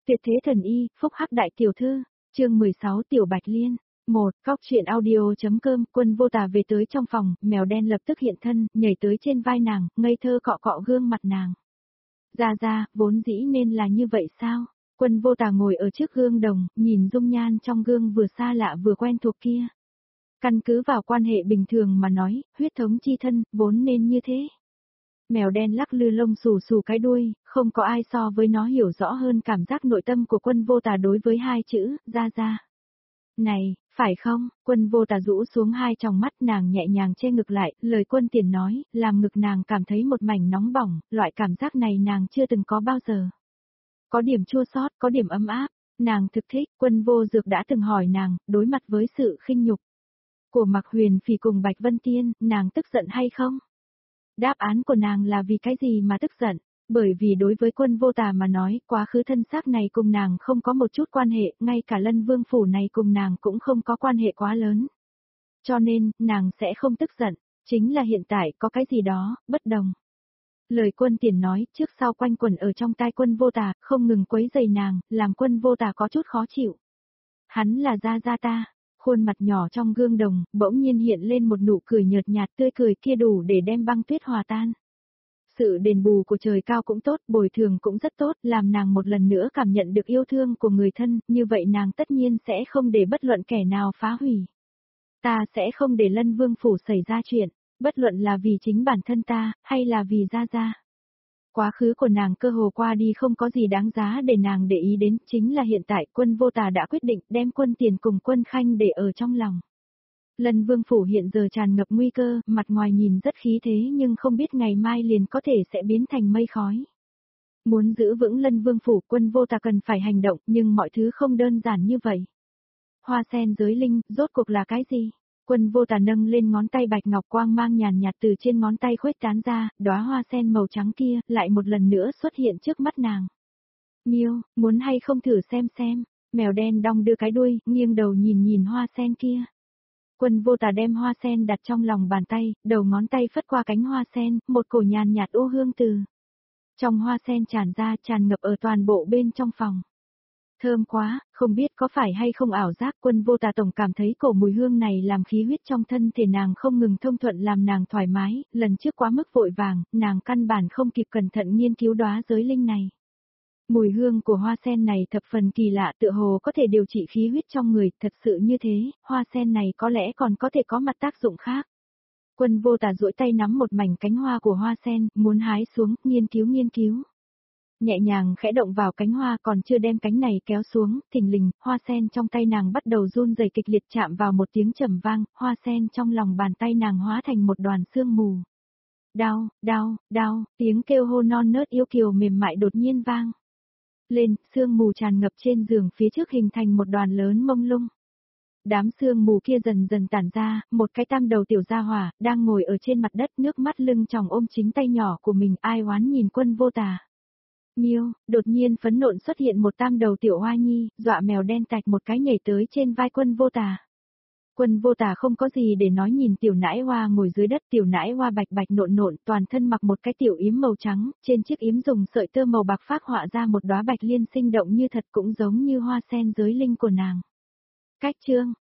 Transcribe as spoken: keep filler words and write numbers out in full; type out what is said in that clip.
Tuyệt thế thần y, phúc hắc đại tiểu thư, chương mười sáu Tiểu Bạch Liên. Một, Cóc truyện audio.com. Quân Vô Tà về tới trong phòng, mèo đen lập tức hiện thân, nhảy tới trên vai nàng, ngây thơ cọ cọ gương mặt nàng. Ra ra, vốn dĩ nên là như vậy sao? Quân Vô Tà ngồi ở trước gương đồng, nhìn dung nhan trong gương vừa xa lạ vừa quen thuộc kia. Căn cứ vào quan hệ bình thường mà nói, huyết thống chi thân, vốn nên như thế. Mèo đen lắc lư lông xù xù cái đuôi, không có ai so với nó hiểu rõ hơn cảm giác nội tâm của Quân Vô Tà đối với hai chữ, ra ra. Này, phải không? Quân Vô Tà rũ xuống hai tròng mắt, nàng nhẹ nhàng che ngực lại, lời Quân Tiền nói, làm ngực nàng cảm thấy một mảnh nóng bỏng, loại cảm giác này nàng chưa từng có bao giờ. Có điểm chua xót, có điểm ấm áp, nàng thực thích. Quân Vô Dược đã từng hỏi nàng, đối mặt với sự khinh nhục của Mạc Huyền Phỉ cùng Bạch Vân Tiên, nàng tức giận hay không? Đáp án của nàng là vì cái gì mà tức giận? Bởi vì đối với Quân Vô Tà mà nói, quá khứ thân xác này cùng nàng không có một chút quan hệ, ngay cả Lân Vương Phủ này cùng nàng cũng không có quan hệ quá lớn. Cho nên, nàng sẽ không tức giận, chính là hiện tại có cái gì đó, bất đồng. Lời Quân Tiền nói, trước sau quanh quẩn ở trong tai Quân Vô Tà, không ngừng quấy rầy nàng, làm Quân Vô Tà có chút khó chịu. Hắn là gia gia ta. Khuôn mặt nhỏ trong gương đồng, bỗng nhiên hiện lên một nụ cười nhợt nhạt, tươi cười kia đủ để đem băng tuyết hòa tan. Sự đền bù của trời cao cũng tốt, bồi thường cũng rất tốt, làm nàng một lần nữa cảm nhận được yêu thương của người thân, như vậy nàng tất nhiên sẽ không để bất luận kẻ nào phá hủy. Ta sẽ không để Lân Vương Phủ xảy ra chuyện, bất luận là vì chính bản thân ta, hay là vì gia gia. Quá khứ của nàng cơ hồ qua đi không có gì đáng giá để nàng để ý đến, chính là hiện tại Quân Vô Tà đã quyết định đem Quân Tiền cùng Quân Khanh để ở trong lòng. Lân Vương Phủ hiện giờ tràn ngập nguy cơ, mặt ngoài nhìn rất khí thế nhưng không biết ngày mai liền có thể sẽ biến thành mây khói. Muốn giữ vững Lân Vương Phủ, Quân Vô Tà cần phải hành động, nhưng mọi thứ không đơn giản như vậy. Hoa sen giới linh, rốt cuộc là cái gì? Quân Vô Tà nâng lên ngón tay bạch ngọc, quang mang nhàn nhạt từ trên ngón tay khuếch tán ra, đóa hoa sen màu trắng kia, lại một lần nữa xuất hiện trước mắt nàng. Miêu, muốn hay không thử xem xem? Mèo đen đong đưa cái đuôi, nghiêng đầu nhìn nhìn hoa sen kia. Quân Vô Tà đem hoa sen đặt trong lòng bàn tay, đầu ngón tay phất qua cánh hoa sen, một cổ nhàn nhạt ô hương từ trong hoa sen tràn ra, tràn ngập ở toàn bộ bên trong phòng. Thơm quá, không biết có phải hay không ảo giác. Quân Vô Tà tổng cảm thấy cổ mùi hương này làm khí huyết trong thân thể nàng không ngừng thông thuận, làm nàng thoải mái, lần trước quá mức vội vàng, nàng căn bản không kịp cẩn thận nghiên cứu đóa giới linh này. Mùi hương của hoa sen này thập phần kỳ lạ, tựa hồ có thể điều trị khí huyết trong người, thật sự như thế, hoa sen này có lẽ còn có thể có mặt tác dụng khác. Quân Vô Tà duỗi tay nắm một mảnh cánh hoa của hoa sen, muốn hái xuống, nghiên cứu nghiên cứu. Nhẹ nhàng khẽ động vào cánh hoa, còn chưa đem cánh này kéo xuống, thình lình, hoa sen trong tay nàng bắt đầu run rẩy kịch liệt, chạm vào một tiếng trầm vang, hoa sen trong lòng bàn tay nàng hóa thành một đoàn sương mù. Đau, đau, đau, tiếng kêu hô non nớt yêu kiều mềm mại đột nhiên vang lên, sương mù tràn ngập trên giường phía trước hình thành một đoàn lớn mông lung. Đám sương mù kia dần dần tản ra, một cái tam đầu tiểu gia hỏa, đang ngồi ở trên mặt đất, nước mắt lưng tròng ôm chính tay nhỏ của mình, ai oán nhìn Quân Vô Tà. Miêu, đột nhiên phẫn nộ xuất hiện một tam đầu tiểu hoa nhi, dọa mèo đen tạch một cái nhảy tới trên vai Quân Vô Tà. Quân Vô Tà không có gì để nói, nhìn tiểu nãi hoa ngồi dưới đất, tiểu nãi hoa bạch bạch nộn nộn, toàn thân mặc một cái tiểu yếm màu trắng, trên chiếc yếm dùng sợi tơ màu bạc phác họa ra một đóa bạch liên sinh động như thật, cũng giống như hoa sen giới linh của nàng. Cách chương,